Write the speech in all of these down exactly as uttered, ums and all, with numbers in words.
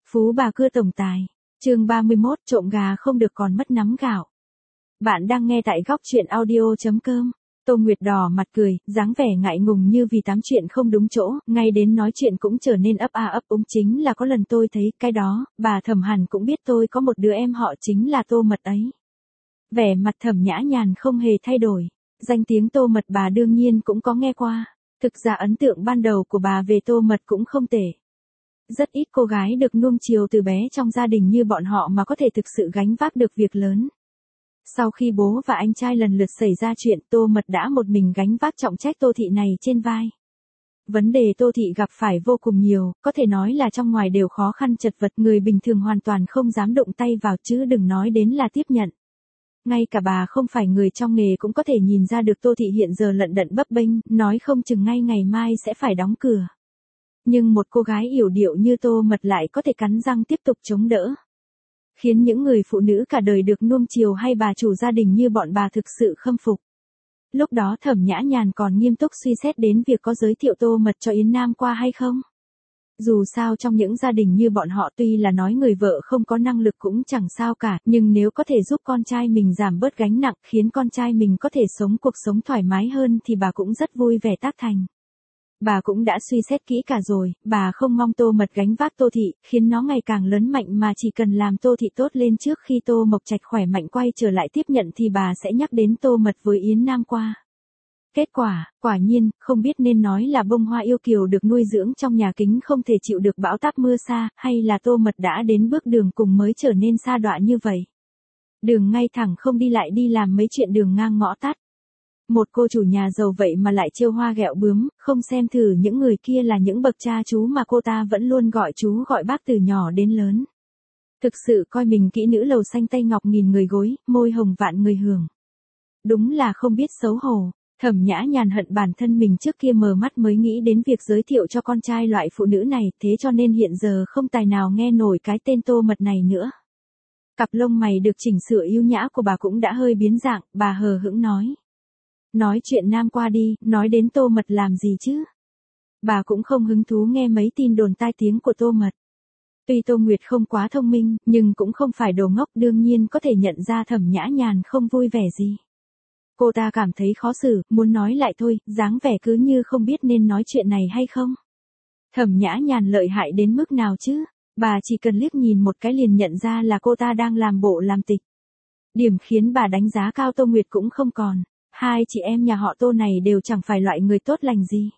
Phú bà cưa tổng tài. Chương ba mươi mốt, trộm gà không được còn mất nắm gạo. Bạn đang nghe tại góc truyện audio chấm com. Tô Nguyệt đỏ mặt cười, dáng vẻ ngại ngùng như vì tám chuyện không đúng chỗ, ngay đến nói chuyện cũng trở nên ấp a ấp úng. Chính là có lần tôi thấy cái đó, bà Thẩm hẳn cũng biết tôi có một đứa em họ chính là Tô Mật ấy. Vẻ mặt Thẩm nhã nhàn không hề thay đổi. Danh tiếng Tô Mật bà đương nhiên cũng có nghe qua. Thực ra ấn tượng ban đầu của bà về Tô Mật cũng không tệ. Rất ít cô gái được nuông chiều từ bé trong gia đình như bọn họ mà có thể thực sự gánh vác được việc lớn. Sau khi bố và anh trai lần lượt xảy ra chuyện, Tô Mật đã một mình gánh vác trọng trách Tô Thị này trên vai. Vấn đề Tô Thị gặp phải vô cùng nhiều, có thể nói là trong ngoài đều khó khăn chật vật, người bình thường hoàn toàn không dám động tay vào chứ đừng nói đến là tiếp nhận. Ngay cả bà không phải người trong nghề cũng có thể nhìn ra được Tô Thị hiện giờ lận đận bấp bênh, nói không chừng ngay ngày mai sẽ phải đóng cửa. Nhưng một cô gái yểu điệu như Tô Mật lại có thể cắn răng tiếp tục chống đỡ. Khiến những người phụ nữ cả đời được nuông chiều hay bà chủ gia đình như bọn bà thực sự khâm phục. Lúc đó Thẩm nhã nhàn còn nghiêm túc suy xét đến việc có giới thiệu Tô Mật cho Yến Nam qua hay không. Dù sao trong những gia đình như bọn họ tuy là nói người vợ không có năng lực cũng chẳng sao cả, nhưng nếu có thể giúp con trai mình giảm bớt gánh nặng khiến con trai mình có thể sống cuộc sống thoải mái hơn thì bà cũng rất vui vẻ tác thành. Bà cũng đã suy xét kỹ cả rồi, bà không mong Tô Mật gánh vác Tô Thị, khiến nó ngày càng lớn mạnh mà chỉ cần làm Tô Thị tốt lên trước khi Tô Mộc Trạch khỏe mạnh quay trở lại tiếp nhận thì bà sẽ nhắc đến Tô Mật với Yến Nam qua. Kết quả, quả nhiên, không biết nên nói là bông hoa yêu kiều được nuôi dưỡng trong nhà kính không thể chịu được bão táp mưa xa, hay là Tô Mật đã đến bước đường cùng mới trở nên sa đọa như vậy. Đường ngay thẳng không đi lại đi làm mấy chuyện đường ngang ngõ tắt. Một cô chủ nhà giàu vậy mà lại trêu hoa ghẹo bướm, không xem thử những người kia là những bậc cha chú mà cô ta vẫn luôn gọi chú gọi bác từ nhỏ đến lớn. Thực sự coi mình kỹ nữ lầu xanh tay ngọc nghìn người gối, môi hồng vạn người hưởng. Đúng là không biết xấu hổ. Thẩm nhã nhàn hận bản thân mình trước kia mờ mắt mới nghĩ đến việc giới thiệu cho con trai loại phụ nữ này, thế cho nên hiện giờ không tài nào nghe nổi cái tên Tô Mật này nữa. Cặp lông mày được chỉnh sửa yêu nhã của bà cũng đã hơi biến dạng, bà hờ hững nói. Nói chuyện Nam qua đi, nói đến Tô Mật làm gì chứ? Bà cũng không hứng thú nghe mấy tin đồn tai tiếng của Tô Mật. Tuy Tô Nguyệt không quá thông minh, nhưng cũng không phải đồ ngốc, đương nhiên có thể nhận ra Thẩm nhã nhàn không vui vẻ gì. Cô ta cảm thấy khó xử, muốn nói lại thôi, dáng vẻ cứ như không biết nên nói chuyện này hay không. Thẩm nhã nhàn lợi hại đến mức nào chứ? Bà chỉ cần liếc nhìn một cái liền nhận ra là cô ta đang làm bộ làm tịch. Điểm khiến bà đánh giá cao Tô Nguyệt cũng không còn. Hai chị em nhà họ Tô này đều chẳng phải loại người tốt lành gì.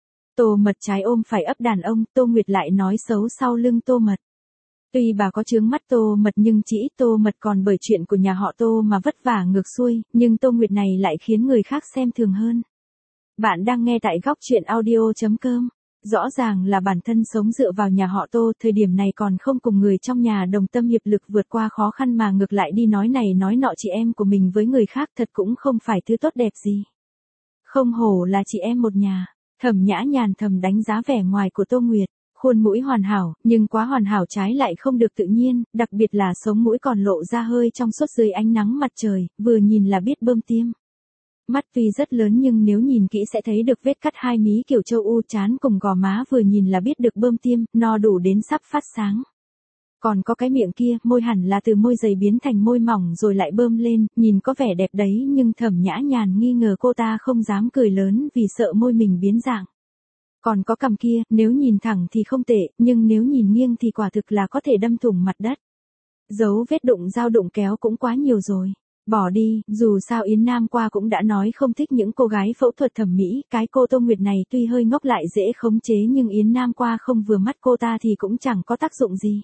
Tô Mật trái ôm phải ấp đàn ông, Tô Nguyệt lại nói xấu sau lưng Tô Mật. Tuy bà có chướng mắt Tô Mật nhưng chỉ ít Tô Mật còn bởi chuyện của nhà họ Tô mà vất vả ngược xuôi, nhưng Tô Nguyệt này lại khiến người khác xem thường hơn. Bạn đang nghe tại góc truyện audio chấm com. Rõ ràng là bản thân sống dựa vào nhà họ Tô, thời điểm này còn không cùng người trong nhà đồng tâm hiệp lực vượt qua khó khăn mà ngược lại đi nói này nói nọ chị em của mình với người khác, thật cũng không phải thứ tốt đẹp gì. Không hổ là chị em một nhà. Thẩm nhã nhàn thầm đánh giá vẻ ngoài của Tô Nguyệt. Khuôn mũi hoàn hảo, nhưng quá hoàn hảo trái lại không được tự nhiên, đặc biệt là sống mũi còn lộ ra hơi trong suốt dưới ánh nắng mặt trời, vừa nhìn là biết bơm tiêm. Mắt tuy rất lớn nhưng nếu nhìn kỹ sẽ thấy được vết cắt hai mí kiểu châu U, trán cùng gò má vừa nhìn là biết được bơm tiêm, no đủ đến sắp phát sáng. Còn có cái miệng kia, môi hẳn là từ môi dày biến thành môi mỏng rồi lại bơm lên, nhìn có vẻ đẹp đấy nhưng Thẩm nhã nhàn nghi ngờ cô ta không dám cười lớn vì sợ môi mình biến dạng. Còn có cằm kia, nếu nhìn thẳng thì không tệ, nhưng nếu nhìn nghiêng thì quả thực là có thể đâm thủng mặt đất. Dấu vết đụng dao đụng kéo cũng quá nhiều rồi. Bỏ đi, dù sao Yến Nam qua cũng đã nói không thích những cô gái phẫu thuật thẩm mỹ, cái cô Tô Nguyệt này tuy hơi ngốc lại dễ khống chế nhưng Yến Nam qua không vừa mắt cô ta thì cũng chẳng có tác dụng gì.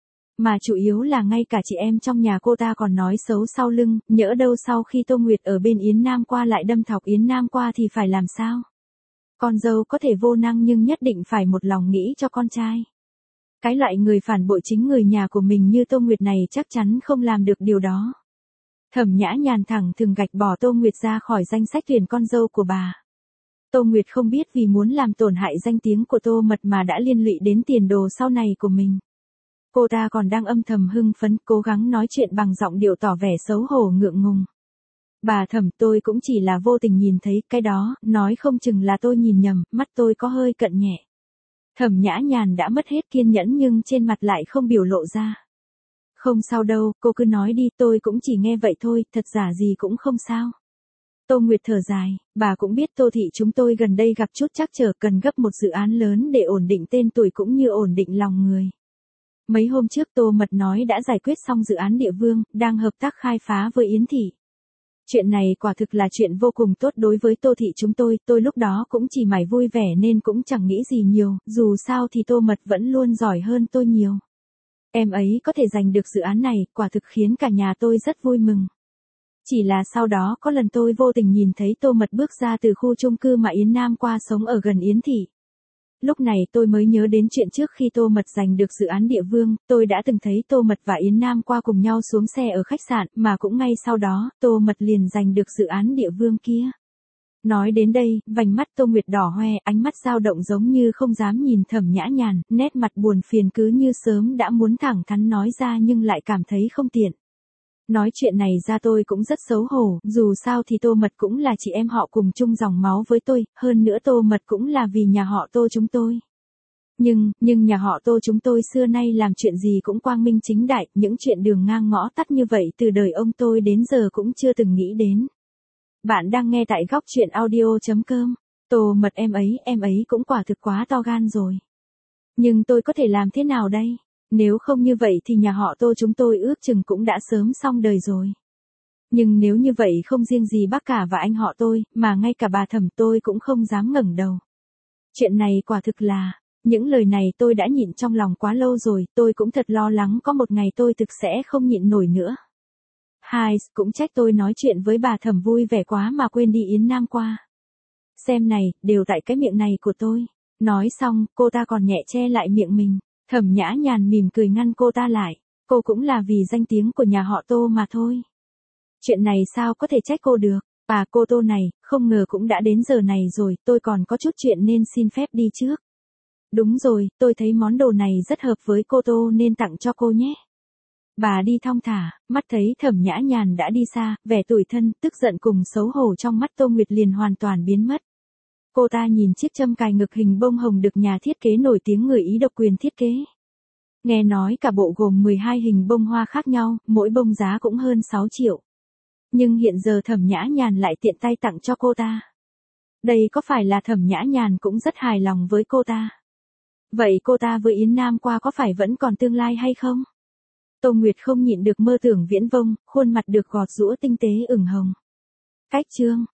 Mà chủ yếu là ngay cả chị em trong nhà cô ta còn nói xấu sau lưng, nhỡ đâu sau khi Tô Nguyệt ở bên Yến Nam qua lại đâm thọc Yến Nam qua thì phải làm sao? Con dâu có thể vô năng nhưng nhất định phải một lòng nghĩ cho con trai. Cái loại người phản bội chính người nhà của mình như Tô Nguyệt này chắc chắn không làm được điều đó. Thẩm nhã nhàn thẳng thừng gạch bỏ Tô Nguyệt ra khỏi danh sách tuyển con dâu của bà. Tô Nguyệt không biết vì muốn làm tổn hại danh tiếng của Tô Mật mà đã liên lụy đến tiền đồ sau này của mình. Cô ta còn đang âm thầm hưng phấn, cố gắng nói chuyện bằng giọng điệu tỏ vẻ xấu hổ ngượng ngùng. Bà Thẩm, tôi cũng chỉ là vô tình nhìn thấy cái đó, nói không chừng là tôi nhìn nhầm, mắt tôi có hơi cận nhẹ. Thẩm Nhã Nhàn đã mất hết kiên nhẫn nhưng trên mặt lại không biểu lộ ra. Không sao đâu, cô cứ nói đi, tôi cũng chỉ nghe vậy thôi, thật giả gì cũng không sao. Tô Nguyệt thở dài, bà cũng biết Tô thị chúng tôi gần đây gặp chút trắc trở, cần gấp một dự án lớn để ổn định tên tuổi cũng như ổn định lòng người. Mấy hôm trước Tô Mật nói đã giải quyết xong dự án địa vương, đang hợp tác khai phá với Yến thị. Chuyện này quả thực là chuyện vô cùng tốt đối với Tô thị chúng tôi, tôi lúc đó cũng chỉ mải vui vẻ nên cũng chẳng nghĩ gì nhiều, dù sao thì Tô Mật vẫn luôn giỏi hơn tôi nhiều. Em ấy có thể giành được dự án này, quả thực khiến cả nhà tôi rất vui mừng. Chỉ là sau đó có lần tôi vô tình nhìn thấy Tô Mật bước ra từ khu chung cư mà Yến Nam qua sống ở gần Yến thị. Lúc này tôi mới nhớ đến chuyện trước khi Tô Mật giành được dự án địa vương, tôi đã từng thấy Tô Mật và Yến Nam qua cùng nhau xuống xe ở khách sạn, mà cũng ngay sau đó, Tô Mật liền giành được dự án địa vương kia. Nói đến đây, vành mắt Tô Nguyệt đỏ hoe, ánh mắt dao động giống như không dám nhìn Thẩm Nhã Nhàn, nét mặt buồn phiền cứ như sớm đã muốn thẳng thắn nói ra nhưng lại cảm thấy không tiện. Nói chuyện này ra tôi cũng rất xấu hổ, dù sao thì Tô Mật cũng là chị em họ cùng chung dòng máu với tôi, hơn nữa Tô Mật cũng là vì nhà họ Tô chúng tôi. Nhưng, nhưng nhà họ Tô chúng tôi xưa nay làm chuyện gì cũng quang minh chính đại, những chuyện đường ngang ngõ tắt như vậy từ đời ông tôi đến giờ cũng chưa từng nghĩ đến. Bạn đang nghe tại góc truyện audio chấm com. Tô Mật em ấy, em ấy cũng quả thực quá to gan rồi. Nhưng tôi có thể làm thế nào đây? Nếu không như vậy thì nhà họ Tô chúng tôi ước chừng cũng đã sớm xong đời rồi. Nhưng nếu như vậy không riêng gì bác cả và anh họ tôi, mà ngay cả bà Thẩm tôi cũng không dám ngẩng đầu. Chuyện này quả thực là, những lời này tôi đã nhịn trong lòng quá lâu rồi, tôi cũng thật lo lắng có một ngày tôi thực sẽ không nhịn nổi nữa. Hai, cũng trách tôi nói chuyện với bà Thẩm vui vẻ quá mà quên đi Yến Nam qua. Xem này, đều tại cái miệng này của tôi. Nói xong, cô ta còn nhẹ che lại miệng mình. Thẩm Nhã Nhàn mỉm cười ngăn cô ta lại. Cô cũng là vì danh tiếng của nhà họ Tô mà thôi. Chuyện này sao có thể trách cô được. Bà cô Tô này, không ngờ cũng đã đến giờ này rồi, tôi còn có chút chuyện nên xin phép đi trước. Đúng rồi, tôi thấy món đồ này rất hợp với cô Tô nên tặng cho cô nhé. Bà đi thong thả, mắt thấy Thẩm Nhã Nhàn đã đi xa, vẻ tủi thân, tức giận cùng xấu hổ trong mắt Tô Nguyệt liền hoàn toàn biến mất. Cô ta nhìn chiếc châm cài ngực hình bông hồng được nhà thiết kế nổi tiếng người Ý độc quyền thiết kế. Nghe nói cả bộ gồm mười hai hình bông hoa khác nhau, mỗi bông giá cũng hơn sáu triệu. Nhưng hiện giờ Thẩm Nhã Nhàn lại tiện tay tặng cho cô ta. Đây có phải là Thẩm Nhã Nhàn cũng rất hài lòng với cô ta? Vậy cô ta với Yến Nam qua có phải vẫn còn tương lai hay không? Tô Nguyệt không nhịn được mơ tưởng viễn vông, khuôn mặt được gọt giũa tinh tế ửng hồng. Cách chương